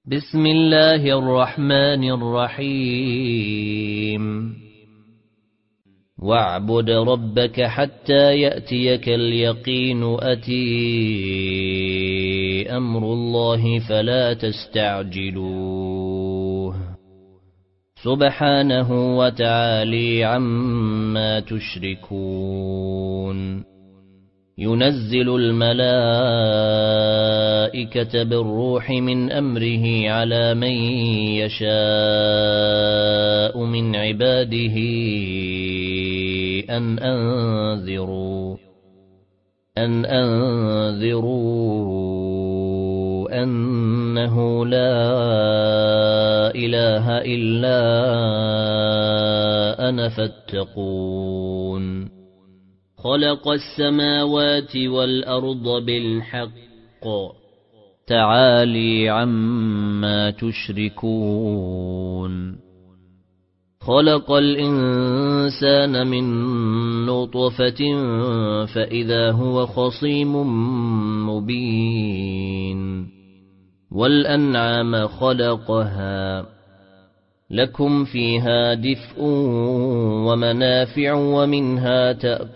بسم الله الرحمن الرحيم واعبد ربك حتى يأتيك اليقين أتي أمر الله فلا تستعجلوه سبحانه وتعالى عما تشركون ينزل الملائكة بالروح من أمره على من يشاء من عباده أن أنذروا أنه لا إله إلا أنا فاتقون خلق السماوات والأرض بالحق تعالي عما تشركون خلق الإنسان من نطفة فإذا هو خصيم مبين والأنعام خلقها لكم فيها دفء ومنافع ومنها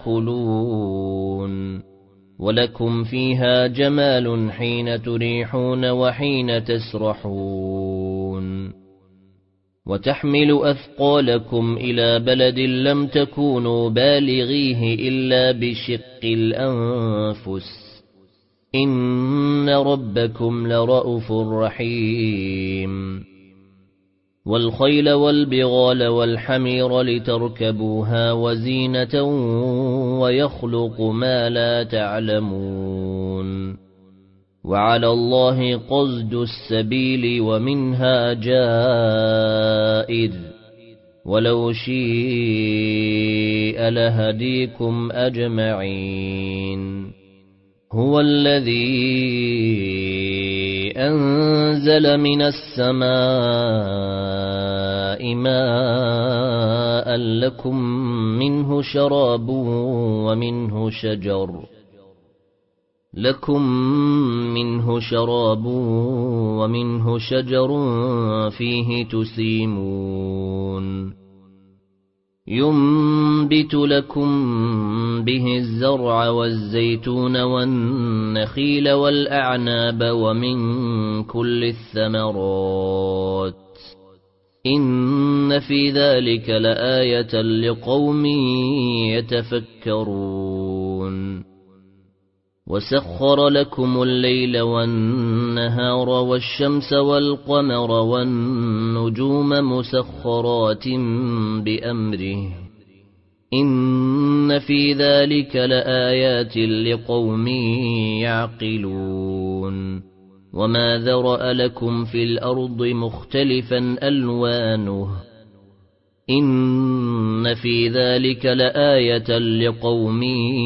تأكلون ولكم فيها جمال حين تريحون وحين تسرحون وتحمل أثقالكم إلى بلد لم تكونوا بالغيه إلا بشق الأنفس إن ربكم لرءوف رحيم والخيل والبغال والحمير لتركبوها وزينة ويخلق ما لا تعلمون وعلى الله قصد السبيل ومنها جائر ولو شيء لهديكم أجمعين هو الذي أنزل من السماء ماء لكم منه شراب ومنه شجر فيه تسيمون ينبت لكم به الزرع والزيتون والنخيل والأعناب ومن كل الثمرات إن في ذلك لآية لقوم يتفكرون وسخر لكم الليل والنهار والشمس والقمر والنجوم مسخرات بأمره إن في ذلك لآيات لقوم يعقلون وما ذرأ لكم في الأرض مختلفا ألوانه إن في ذلك لآية لقوم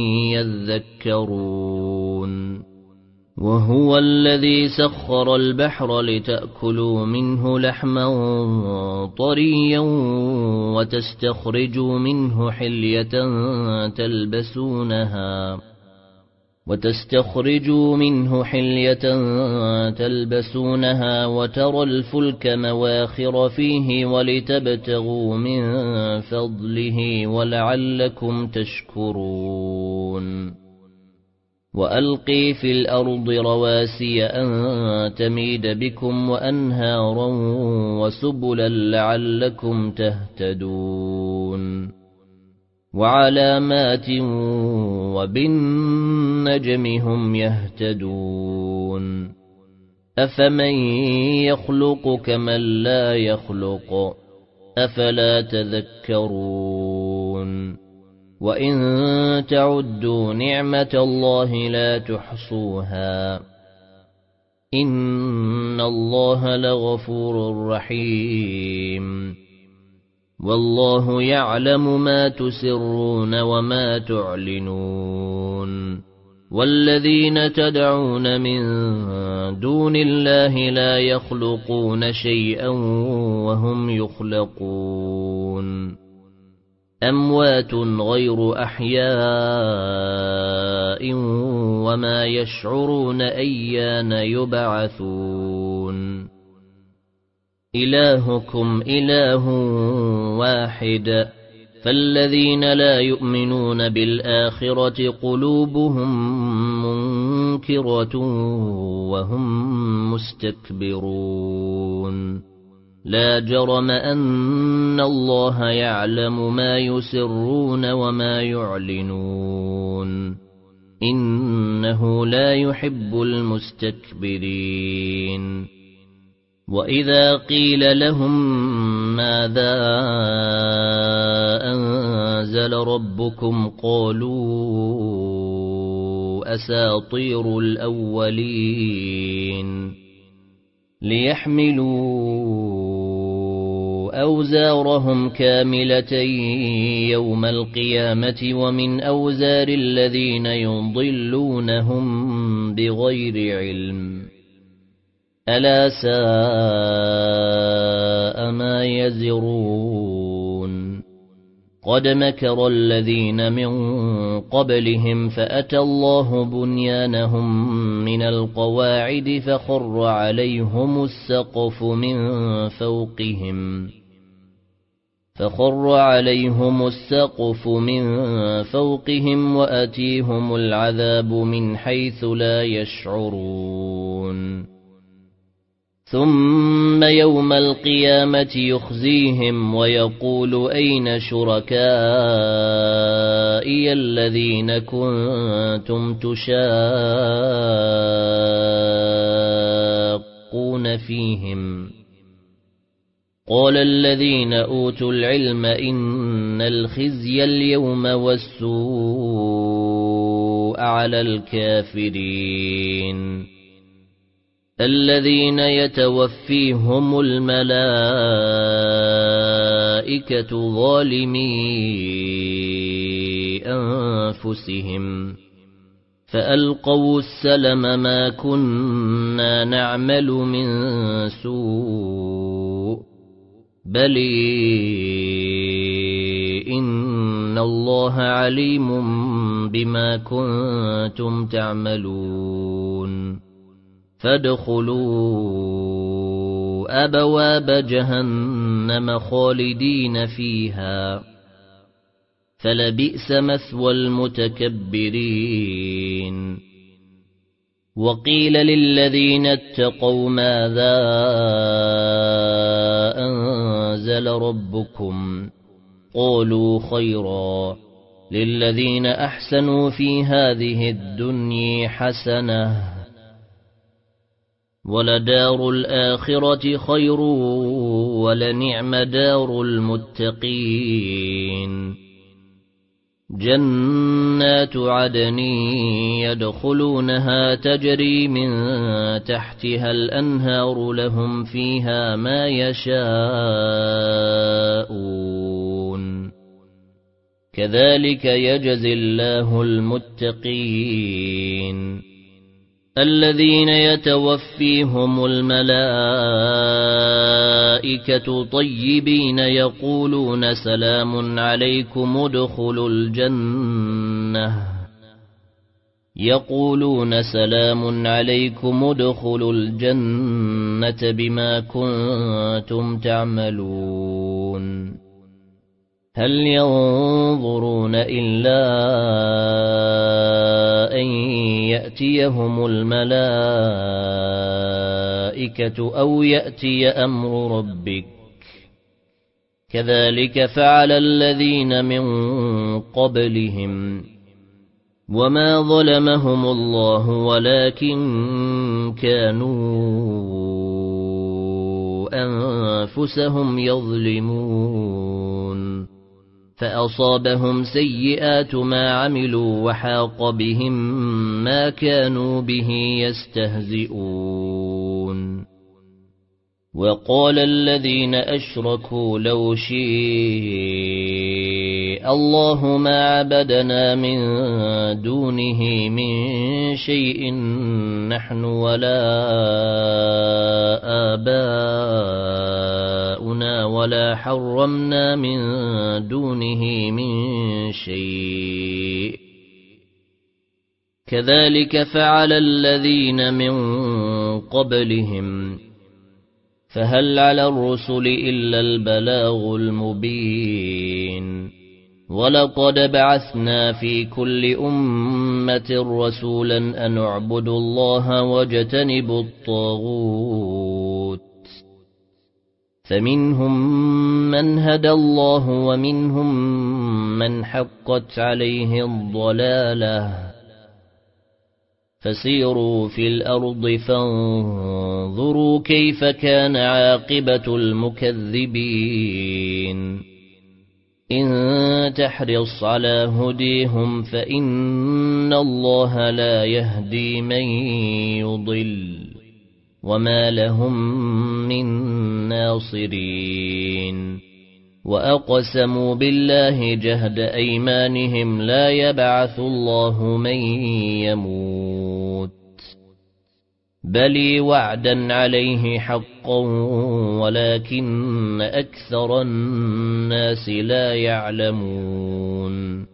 يذكرون وهو الذي سخر البحر لتأكلوا منه لحما طريا وتستخرجوا منه حلية تلبسونها وترى الفلك مواخر فيه ولتبتغوا من فضله ولعلكم تشكرون وألقي في الأرض رواسي أن تميد بكم وأنهارا وسبلا لعلكم تهتدون وعلامات وبالنجم هم يهتدون أفمن يخلق كمن لا يخلق أفلا تذكرون وإن تعدوا نعمة الله لا تحصوها إن الله لغفور رحيم والله يعلم ما تسرون وما تعلنون والذين تدعون من دون الله لا يخلقون شيئا وهم يخلقون أموات غير أحياء وما يشعرون أيان يبعثون إلهكم إله واحد فالذين لا يؤمنون بالآخرة قلوبهم منكرة وهم مستكبرون لا جرم أن الله يعلم ما يسرون وما يعلنون إنه لا يحب المستكبرين وإذا قيل لهم ماذا أنزل ربكم قالوا أساطير الأولين ليحملوا أوزارهم كاملة يوم القيامة ومن أوزار الذين يضلونهم بغير علم ألا ساء ما يزرون قد مكر الذين من قبلهم فأتى الله بنيانهم من القواعد فخر عليهم السقف من فوقهم وأتيهم العذاب من حيث لا يشعرون ثم يوم القيامة يخزيهم ويقول أين شركائي الذين كنتم تشاقون فيهم قال الذين أوتوا العلم إن الخزي اليوم والسوء على الكافرين الذين يتوفيهم الملائكة ظالمي أنفسهم فألقوا السلم ما كنا نعمل من سوء بل إن الله عليم بما كنتم تعملون فادخلوا أبواب جهنم خالدين فيها فلبئس مثوى المتكبرين وقيل للذين اتقوا ماذا أنزل ربكم قالوا خيرا للذين أحسنوا في هذه الدنيا حسنة ولدار الآخرة خير ولنعم دار المتقين جنات عدن يدخلونها تجري من تحتها الأنهار لهم فيها ما يشاءون كذلك يجزي الله المتقين الذين يتوفيهم الملائكة طيبين يقولون سلام عليكم ادخلوا الجنة بما كنتم تعملون هل ينظرون إلا أن يأتيهم الملائكة أو يأتي أمر ربك كذلك فعل الذين من قبلهم وما ظلمهم الله ولكن كانوا أنفسهم يظلمون فأصابهم سيئات ما عملوا وحاق بهم ما كانوا به يستهزئون وقال الذين أشركوا لو شاء الله ما عبدنا من دونه من شيء نحن ولا آباؤنا ولا حرمنا من دونه من شيء كذلك فعل الذين من قبلهم فهل على الرسل إلا البلاغ المبين ولقد بعثنا في كل أمة رسولا أن اعبدوا الله واجتنبوا الطاغوت فمنهم من هدى الله ومنهم من حقت عليه الضلالة فسيروا في الأرض فانظروا كيف كان عاقبة المكذبين إن تحرص على هديهم فإن الله لا يهدي من يضل وما لهم من ناصرين وأقسموا بالله جهد أيمانهم لا يبعث الله من يموت بل وعدا عليه حقا ولكن أكثر الناس لا يعلمون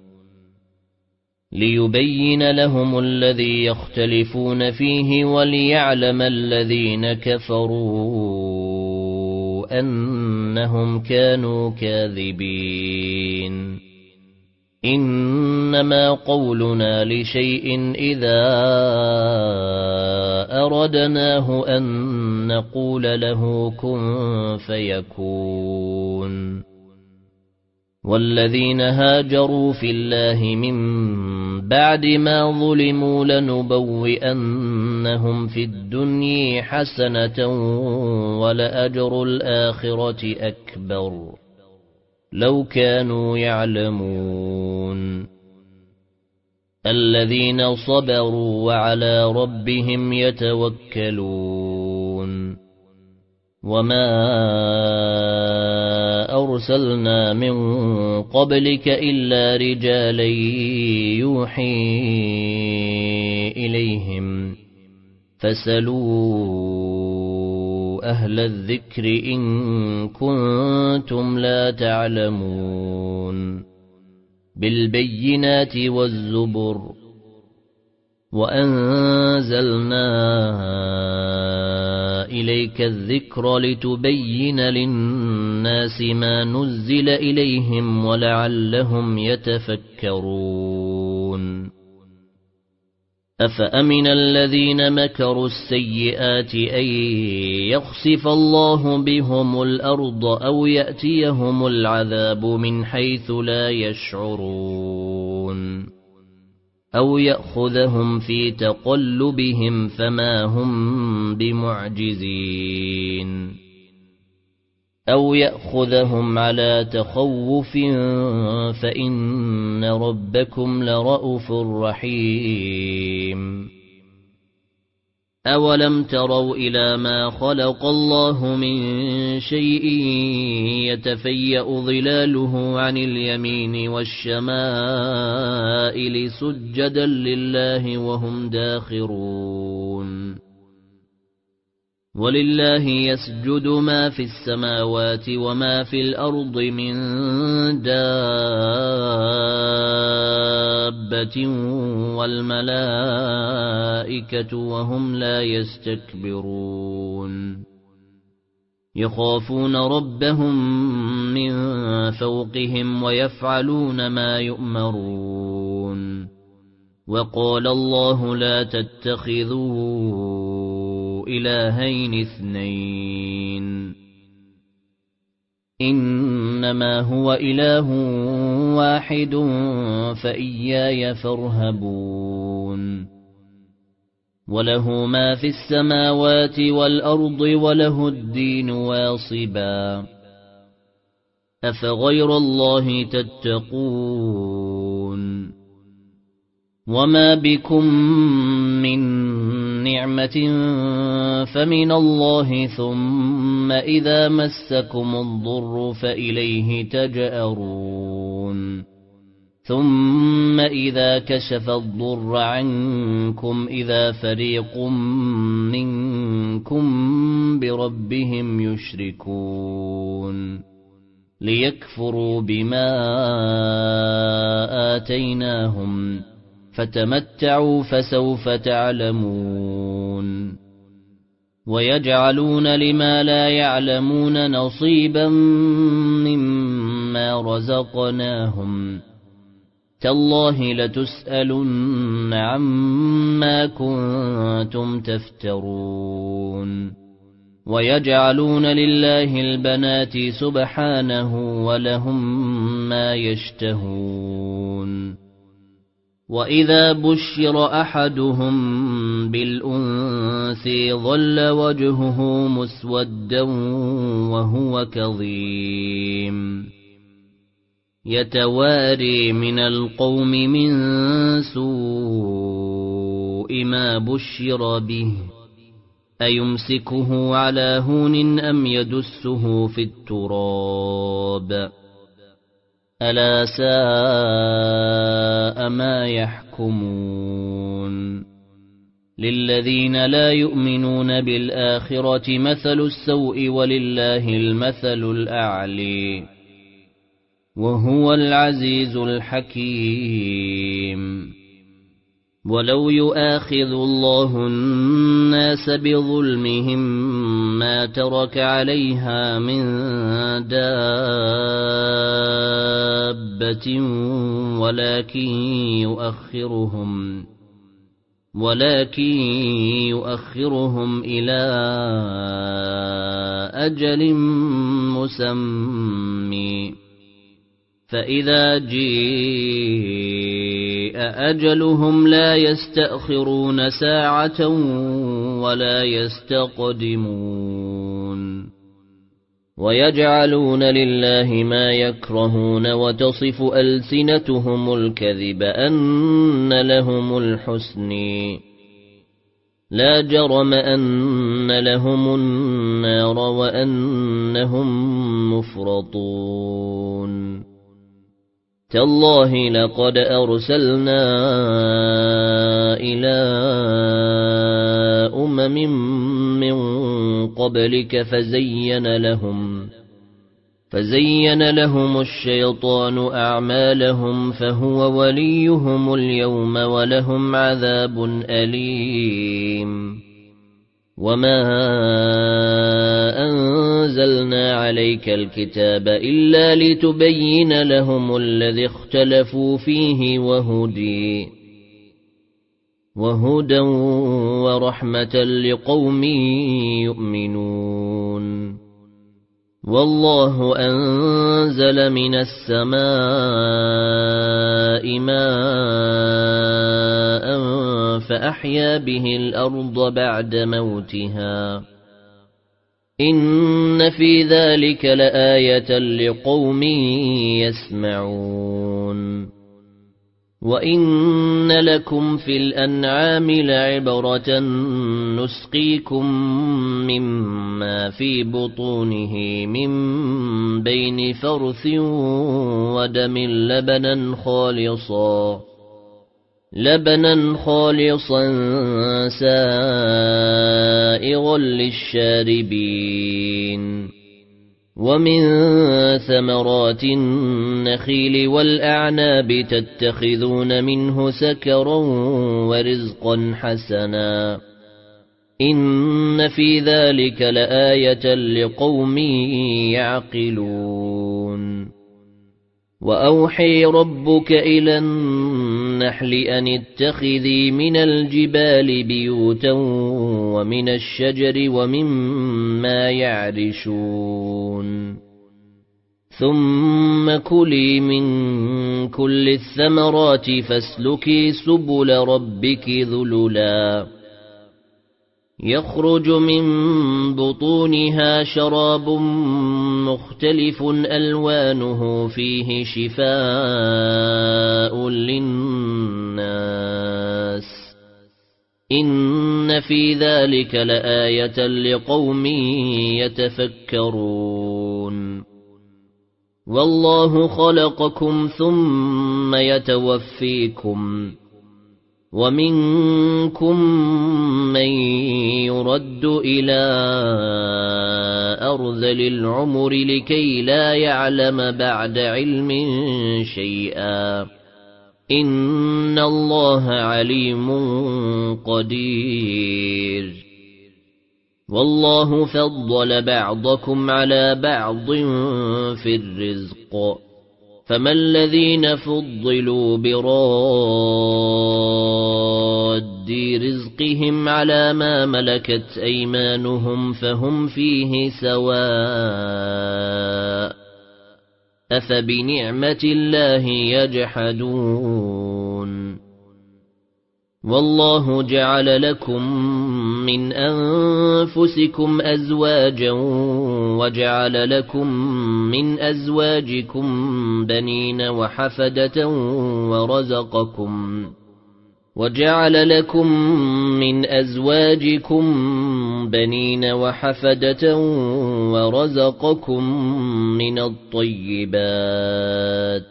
ليبين لهم الذي يختلفون فيه وليعلم الذين كفروا أنهم كانوا كاذبين إنما قولنا لشيء إذا أردناه أن نقول له كن فيكون والذين هاجروا في الله من بعد ما ظلموا لنبوئنهم في الدنيا حسنة ولأجر الآخرة أكبر لو كانوا يعلمون الذين صبروا وعلى ربهم يتوكلون وما أرسلنا من قبلك إلا رجالا يوحي إليهم فاسألوا أهل الذكر إن كنتم لا تعلمون بالبينات والزبر وأنزلنا إليك الذكر لتبين للناس ما نزل إليهم ولعلهم يتفكرون أفأمن الذين مكروا السيئات أن يخسف الله بهم الأرض أو يأتيهم العذاب من حيث لا يشعرون أو يأخذهم في تقلبهم فما هم بمعجزين أو يأخذهم على تخوف فإن ربكم لرءوف رحيم أولم تروا إلى ما خلق الله من شيء يتفيأ ظلاله عن اليمين والشمائل سجدا لله وهم داخرون ولله يسجد ما في السماوات وما في الأرض من دابة والملائكة وهم لا يستكبرون يخافون ربهم من فوقهم ويفعلون ما يؤمرون وقال الله لا تتخذوا إلهين اثنين إنما هو إله واحد فإياي فارهبون وله ما في السماوات والأرض وله الدين واصبا أفغير الله تتقون وما بكم من نعمة فمن الله ثم إذا مسكم الضر فإليه تجأرون ثم إذا كشف الضر عنكم إذا فريق منكم بربهم يشركون ليكفروا بما آتيناهم فتمتعوا فسوف تعلمون ويجعلون لما لا يعلمون نصيبا مما رزقناهم تالله لتسألن عما كنتم تفترون ويجعلون لله البنات سبحانه ولهم ما يشتهون وإذا بشر أحدهم بالأنثى ظل وجهه مسودا وهو كظيم يتواري من القوم من سوء ما بشر به أيمسكه على هون أم يدسه في التراب ألا ساء ما يحكمون للذين لا يؤمنون بالآخرة مثل السوء ولله المثل الأعلى وهو العزيز الحكيم ولو يؤاخذ الله الناس بظلمهم ما ترك عليها من دابة ولكن يؤخرهم إلى أجل مسمى فإذا جاء أجلهم لا يستأخرون ساعة ولا يستقدمون ويجعلون لله ما يكرهون وتصف ألسنتهم الكذب أن لهم الحسن لا جرم أن لهم النار وأنهم مفرطون تالله لقد أرسلنا إلى من قبلك فزين لهم الشيطان أعمالهم فهو وليهم اليوم ولهم عذاب أليم وما أنزلنا عليك الكتاب إلا لتبين لهم الذي اختلفوا فيه وهدى ورحمة لقوم يؤمنون والله أنزل من السماء ماء فأحيا به الأرض بعد موتها إن في ذلك لآية لقوم يسمعون وإن لكم في الأنعام لعبرة نسقيكم مما في بطونه من بين فرث ودم لبنا خالصا سائغا للشاربين ومن ثمرات النخيل والأعناب تتخذون منه سكرا ورزقا حسنا إن في ذلك لآية لقوم يعقلون وأوحي ربك إلى النحل أن اتخذي من الجبال بيوتا ومن الشجر ومما يعرشون ثم كلي من كل الثمرات فاسلكي سبل ربك ذللا يخرج من بطونها شراب مختلف ألوانه فيه شفاء للناس إن في ذلك لآية لقوم يتفكرون والله خلقكم ثم يتوفيكم ومنكم من يرد إلى أرذل العمر لكي لا يعلم بعد علم شيئا إن الله عليم قدير والله فضل بعضكم على بعض في الرزق فما الذين فضلوا براد رزقهم على ما ملكت أيمانهم فهم فيه سواء أفبنعمة الله يجحدون والله جعل لكم من أنفسكم أزواجا وجعل لكم من أزواجكم بنين وحفدة ورزقكم من الطيبات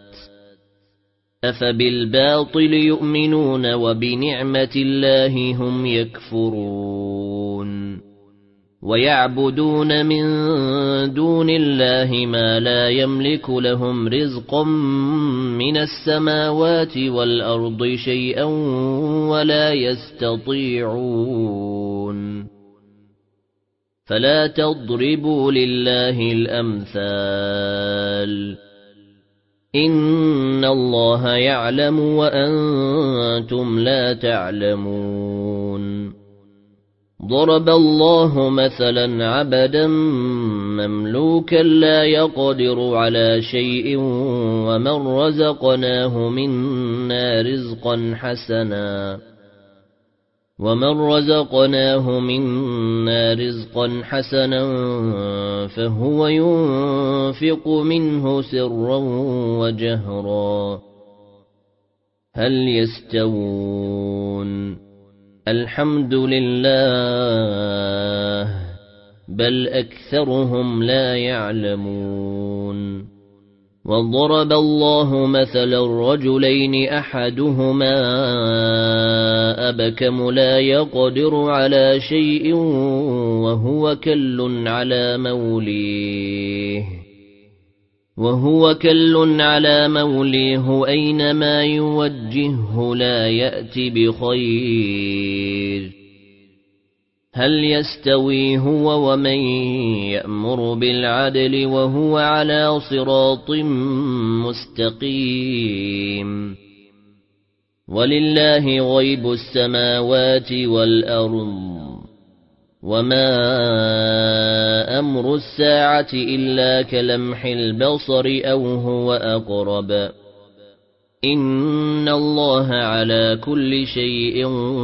أفبالباطل يؤمنون وبنعمة الله هم يكفرون ويعبدون من دون الله ما لا يملك لهم رزقا من السماوات والأرض شيئا ولا يستطيعون فلا تضربوا لله الأمثال إن الله يعلم وأنتم لا تعلمون ضرب الله مثلا عبدا مملوكا لا يقدر على شيء ومن رزقناه منا رزقا حسنا فهو ينفق منه سرا وجهرا هل يستوون الحمد لله بل أكثرهم لا يعلمون وضرب الله مثلا رجلين أحدهما أبكم لا يقدر على شيء وهو كل على موليه أينما يوجهه لا يأتي بخير هل يستوي هو ومن يأمر بالعدل وهو على صراط مستقيم ولله غيب السماوات والأرض وما أمر الساعة إلا كلمح البصر أو هو أقرب إن الله على كل شيء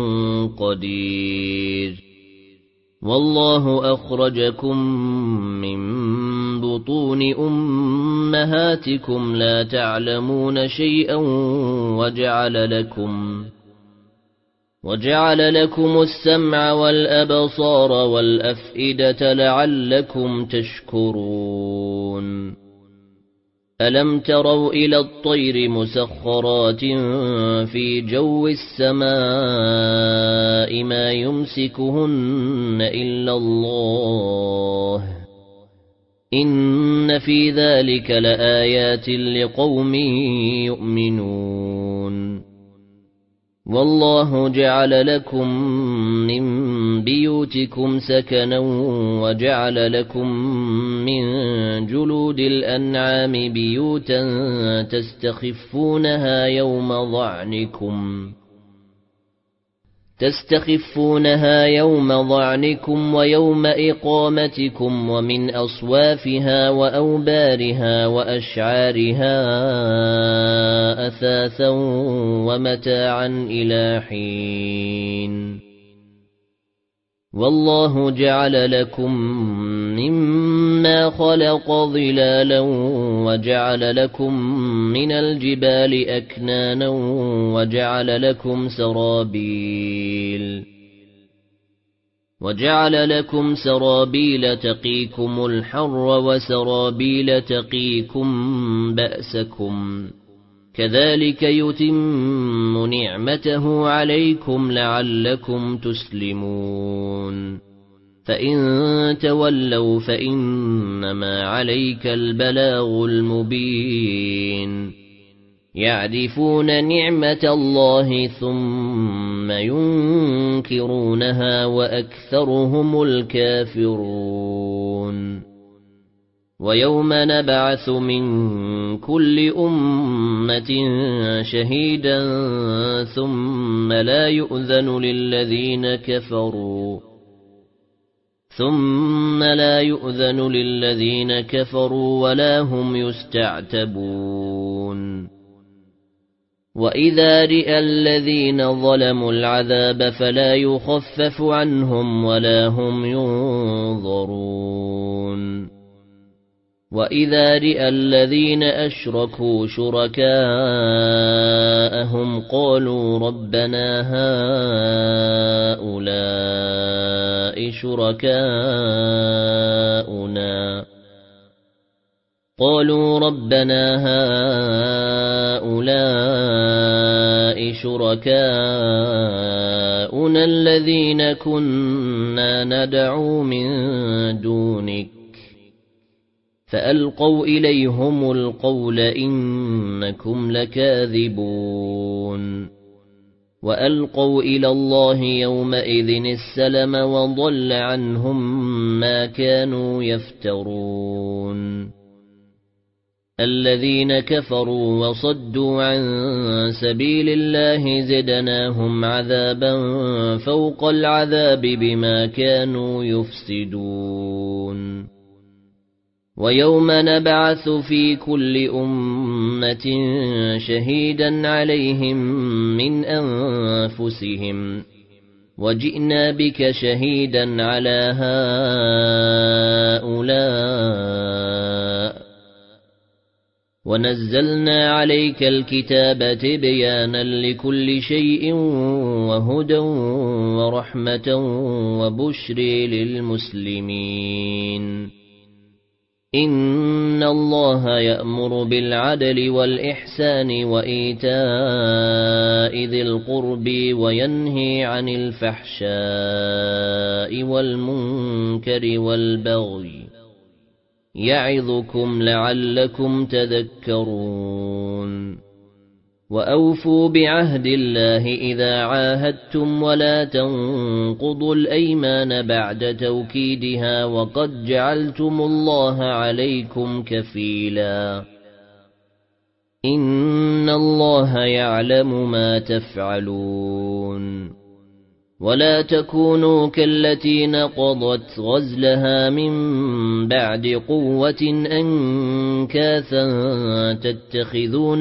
قدير والله أخرجكم من بطون أمهاتكم لا تعلمون شيئا وجعل لكم السمع والأبصار والأفئدة لعلكم تشكرون ألم تروا إلى الطير مسخرات في جو السماء ما يمسكهن إلا الله إن في ذلك لآيات لقوم يؤمنون والله جعل لكم من بيوتكم سكنا وجعل لكم من جلود الأنعام بيوتا تستخفونها يوم ظعنكم ويوم إقامتكم ومن أصوافها وأوبارها وأشعارها أثاثا ومتاعا إلى حين والله جعل لكم مما خلق ظلالا وجعل لكم من الجبال أكنانا وجعل لكم سرابيل تقيكم الحر وسرابيل تقيكم بأسكم كذلك يتم نعمته عليكم لعلكم تسلمون فإن تولوا فإنما عليك البلاغ المبين يعرفون نعمة الله ثم ينكرونها وأكثرهم الكافرون ويوم نبعث من كل أمة شهيدا ثم لا يؤذن للذين كفروا ولا هم يستعتبون وإذا رئى الذين ظلموا العذاب فلا يخفف عنهم ولا هم ينظرون وإذا رئى الذين أشركوا شركاءهم قالوا ربنا هؤلاء شركاؤنا الذين كنا ندعو من دونك فألقوا إليهم القول إنكم لكاذبون وألقوا إلى الله يومئذ السلم وضل عنهم ما كانوا يفترون الذين كفروا وصدوا عن سبيل الله زدناهم عذابا فوق العذاب بما كانوا يفسدون ويوم نبعث في كل أمة شهيدا عليهم من أنفسهم وجئنا بك شهيدا على هؤلاء ونزلنا عليك الكتاب تبيانا لكل شيء وهدى ورحمة وبشر للمسلمين إن الله يأمر بالعدل والإحسان وإيتاء ذي القرب وينهي عن الفحشاء والمنكر والبغي يعظكم لعلكم تذكرون وأوفوا بعهد الله إذا عاهدتم ولا تنقضوا الأيمان بعد توكيدها وقد جعلتم الله عليكم كفيلا إن الله يعلم ما تفعلون ولا تكونوا كالتي نقضت غزلها من بعد قوة أنكاثا تتخذون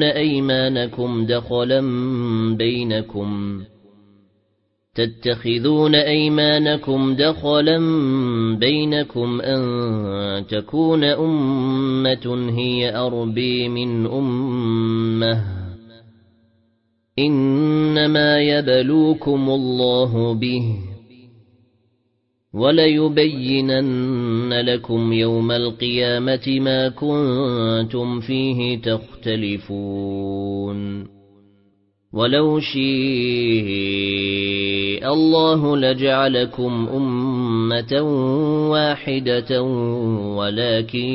أيمانكم دخلا بينكم أن تكون أمة هي أربى من أمة إنما يبلوكم الله به وليبينن لكم يوم القيامة ما كنتم فيه تختلفون ولو شاء الله لجعلكم أمة واحدة ولكن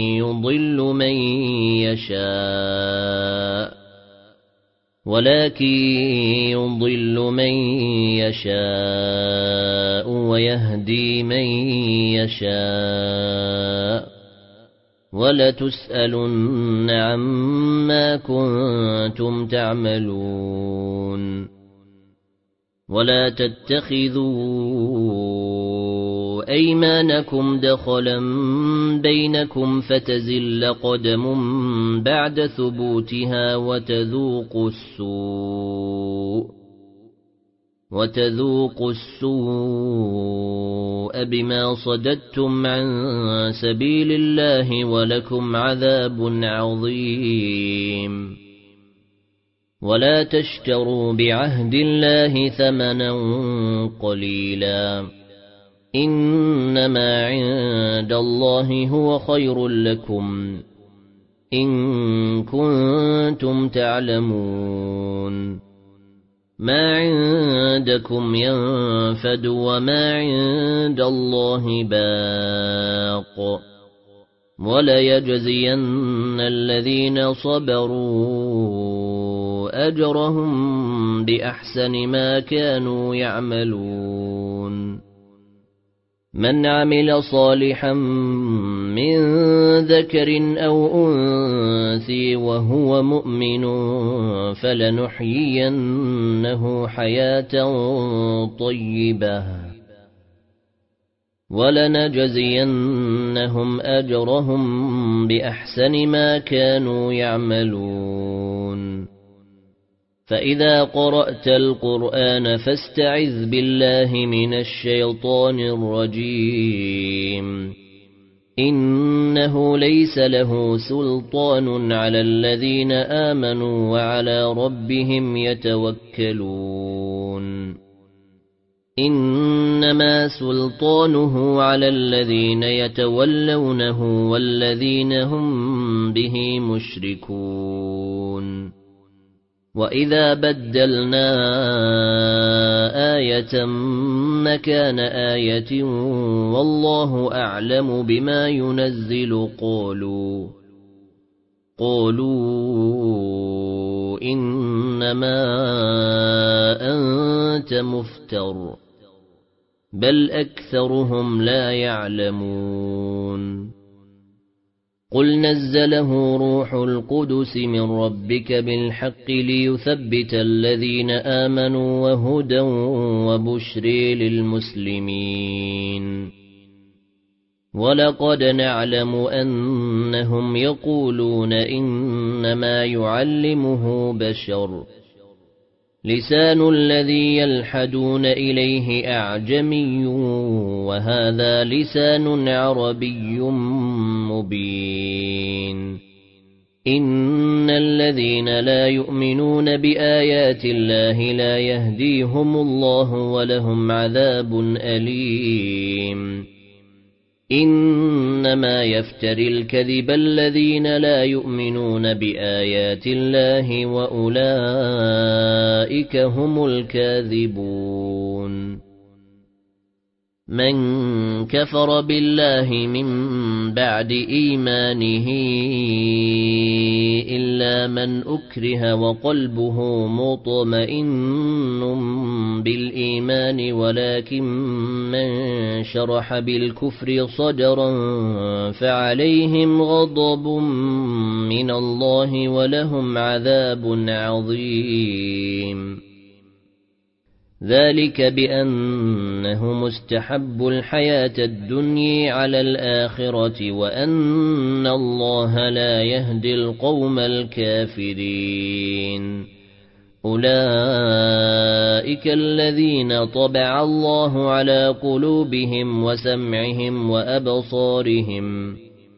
يضل من يشاء ويهدي من يشاء ولتسألن عما كنتم تعملون ولا تتخذوا أيمانكم دخلا بينكم فتزل قدم بعد ثبوتها وتذوقوا السوء بما صددتم عن سبيل الله ولكم عذاب عظيم ولا تشتروا بعهد الله ثمنا قليلا إنما عند الله هو خير لكم إن كنتم تعلمون ما عندكم ينفد وما عند الله باق وليجزين الذين صبروا أجرهم بأحسن ما كانوا يعملون من عمل صالحا من ذكر أو أنثى وهو مؤمن فلنحيينه حياة طيبة ولنجزينهم أجرهم بأحسن ما كانوا يعملون فإذا قرأت القرآن فاستعذ بالله من الشيطان الرجيم إنه ليس له سلطان على الذين آمنوا وعلى ربهم يتوكلون إنما سلطانه على الذين يتولونه والذين هم به مشركون وإذا بدلنا آية مكان آية والله أعلم بما ينزل قولوا إنما أنت مفتر بل أكثرهم لا يعلمون قل نزله روح القدس من ربك بالحق ليثبت الذين آمنوا وهدى وبشر للمسلمين ولقد نعلم أنهم يقولون إنما يعلمه بشر لسان الذي يلحدون إليه أعجمي وهذا لسان عربي مبين إن الذين لا يؤمنون بآيات الله لا يهديهم الله ولهم عذاب أليم إنما يفتري الكذب الذين لا يؤمنون بآيات الله وأولئك هم الكاذبون من كفر بالله من بعد إيمانه إلا من أكره وقلبه مطمئن بالإيمان ولكن من شرح بالكفر صدرا فعليهم غضب من الله ولهم عذاب عظيم ذلك بأنهم استحبوا الحياة الدنيا على الآخرة وأن الله لا يهدي القوم الكافرين أولئك الذين طبع الله على قلوبهم وسمعهم وأبصارهم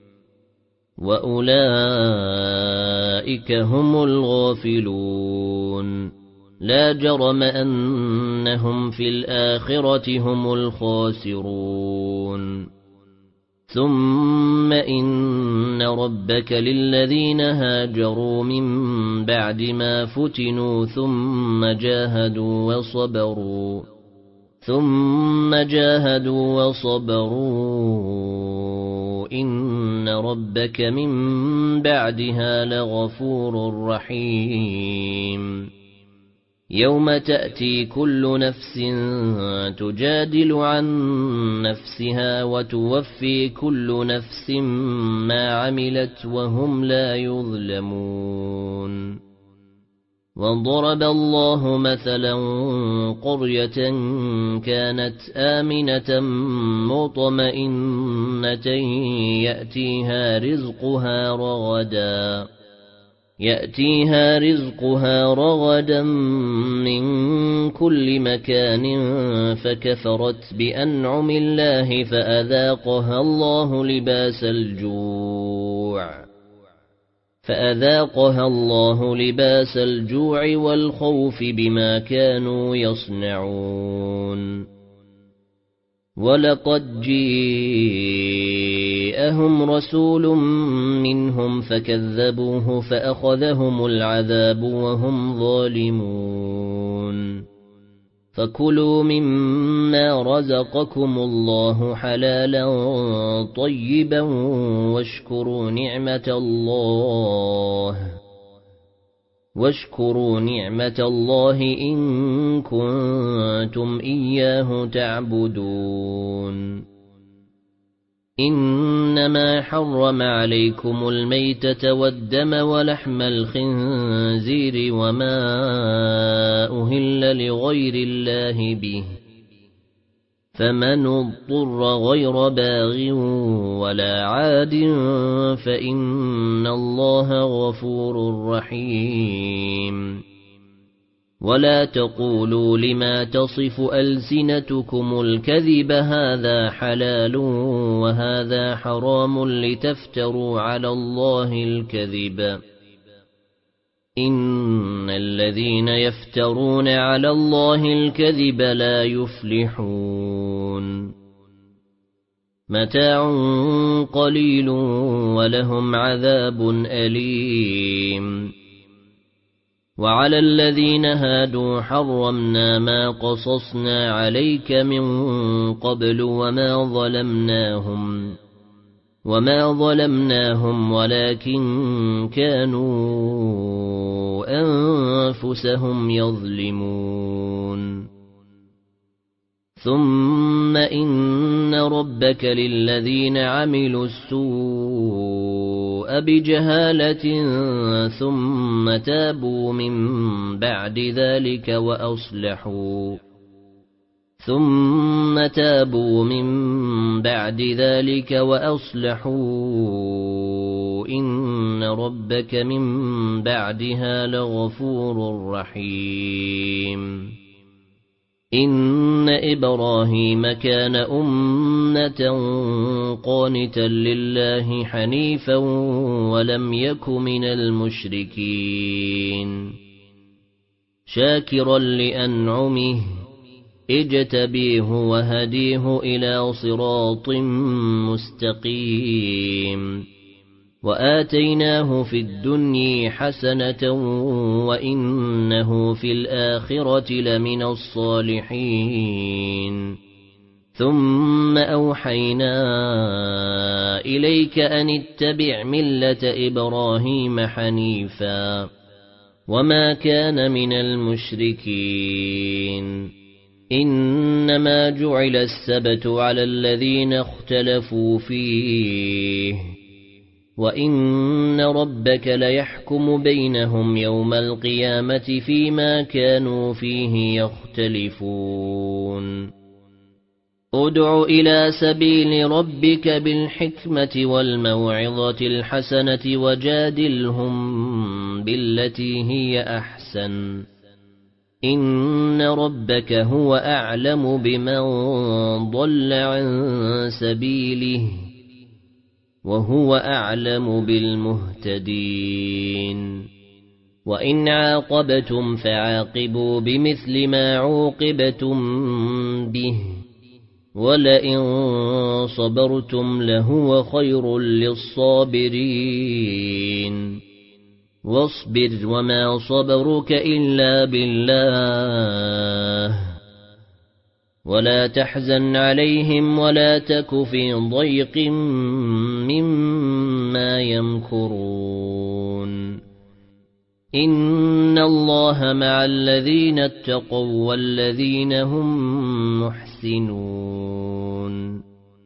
وأولئك هم الغافلون لا جرم أنهم في الآخرة هم الخاسرون ثم إن ربك للذين هاجروا من بعد ما فتنوا ثم جاهدوا وصبروا إن ربك من بعدها لغفور رحيم يوم تأتي كل نفس تجادل عن نفسها وتوفي كل نفس ما عملت وهم لا يظلمون وضرب الله مثلا قرية كانت آمنة مطمئنة يأتيها رزقها رغدا من كل مكان فكفرت بأنعم الله فأذاقها الله لباس الجوع والخوف بما كانوا يصنعون ولقد جاءهم رسول منهم فكذبوه فأخذهم العذاب وهم ظالمون فكلوا مما رزقكم الله حلالا طيبا واشكروا نعمة الله إن كنتم إياه تعبدون إنما حرم عليكم الميتة والدم ولحم الخنزير وما أهل لغير الله به فمن اضطر غير باغ ولا عاد فإن الله غفور رحيم ولا تقولوا لما تصف ألسنتكم الكذب هذا حلال وهذا حرام لتفتروا على الله الكذب إن الذين يفترون على الله الكذب لا يفلحون متاع قليل ولهم عذاب أليم وعلى الذين هادوا حرمنا ما قصصنا عليك من قبل وما ظلمناهم ولكن كانوا أنفسهم يظلمون ثم إن ربك للذين عملوا السوء بجهالة ثم تابوا من بعد ذلك وأصلحوا إن ربك من بعدها لغفور رحيم إن إبراهيم كان أمة قانتا لله حنيفا ولم يك من المشركين شاكرا لأنعمه اجتبيه وهديه إلى صراط مستقيم وآتيناه في الدنيا حسنة وإنه في الآخرة لمن الصالحين ثم أوحينا إليك أن اتبع ملة إبراهيم حنيفا وما كان من المشركين إنما جعل السبت على الذين اختلفوا فيه وإن ربك ليحكم بينهم يوم القيامة فيما كانوا فيه يختلفون ادع إلى سبيل ربك بالحكمة والموعظة الحسنة وجادلهم بالتي هي أحسن إن ربك هو أعلم بمن ضل عن سبيله وهو أعلم بالمهتدين وإن عاقبتم فعاقبوا بمثل ما عوقبتم به ولئن صبرتم لهو خير للصابرين واصبر وما صبرك إلا بالله ولا تحزن عليهم ولا تك في ضيق مما يمكرون إن الله مع الذين اتقوا والذين هم محسنون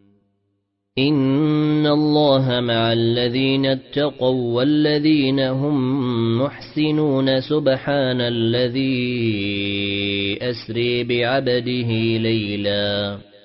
إن الله مع الذين اتقوا والذين هم محسنون سبحان الذي أسري بعبده ليلاً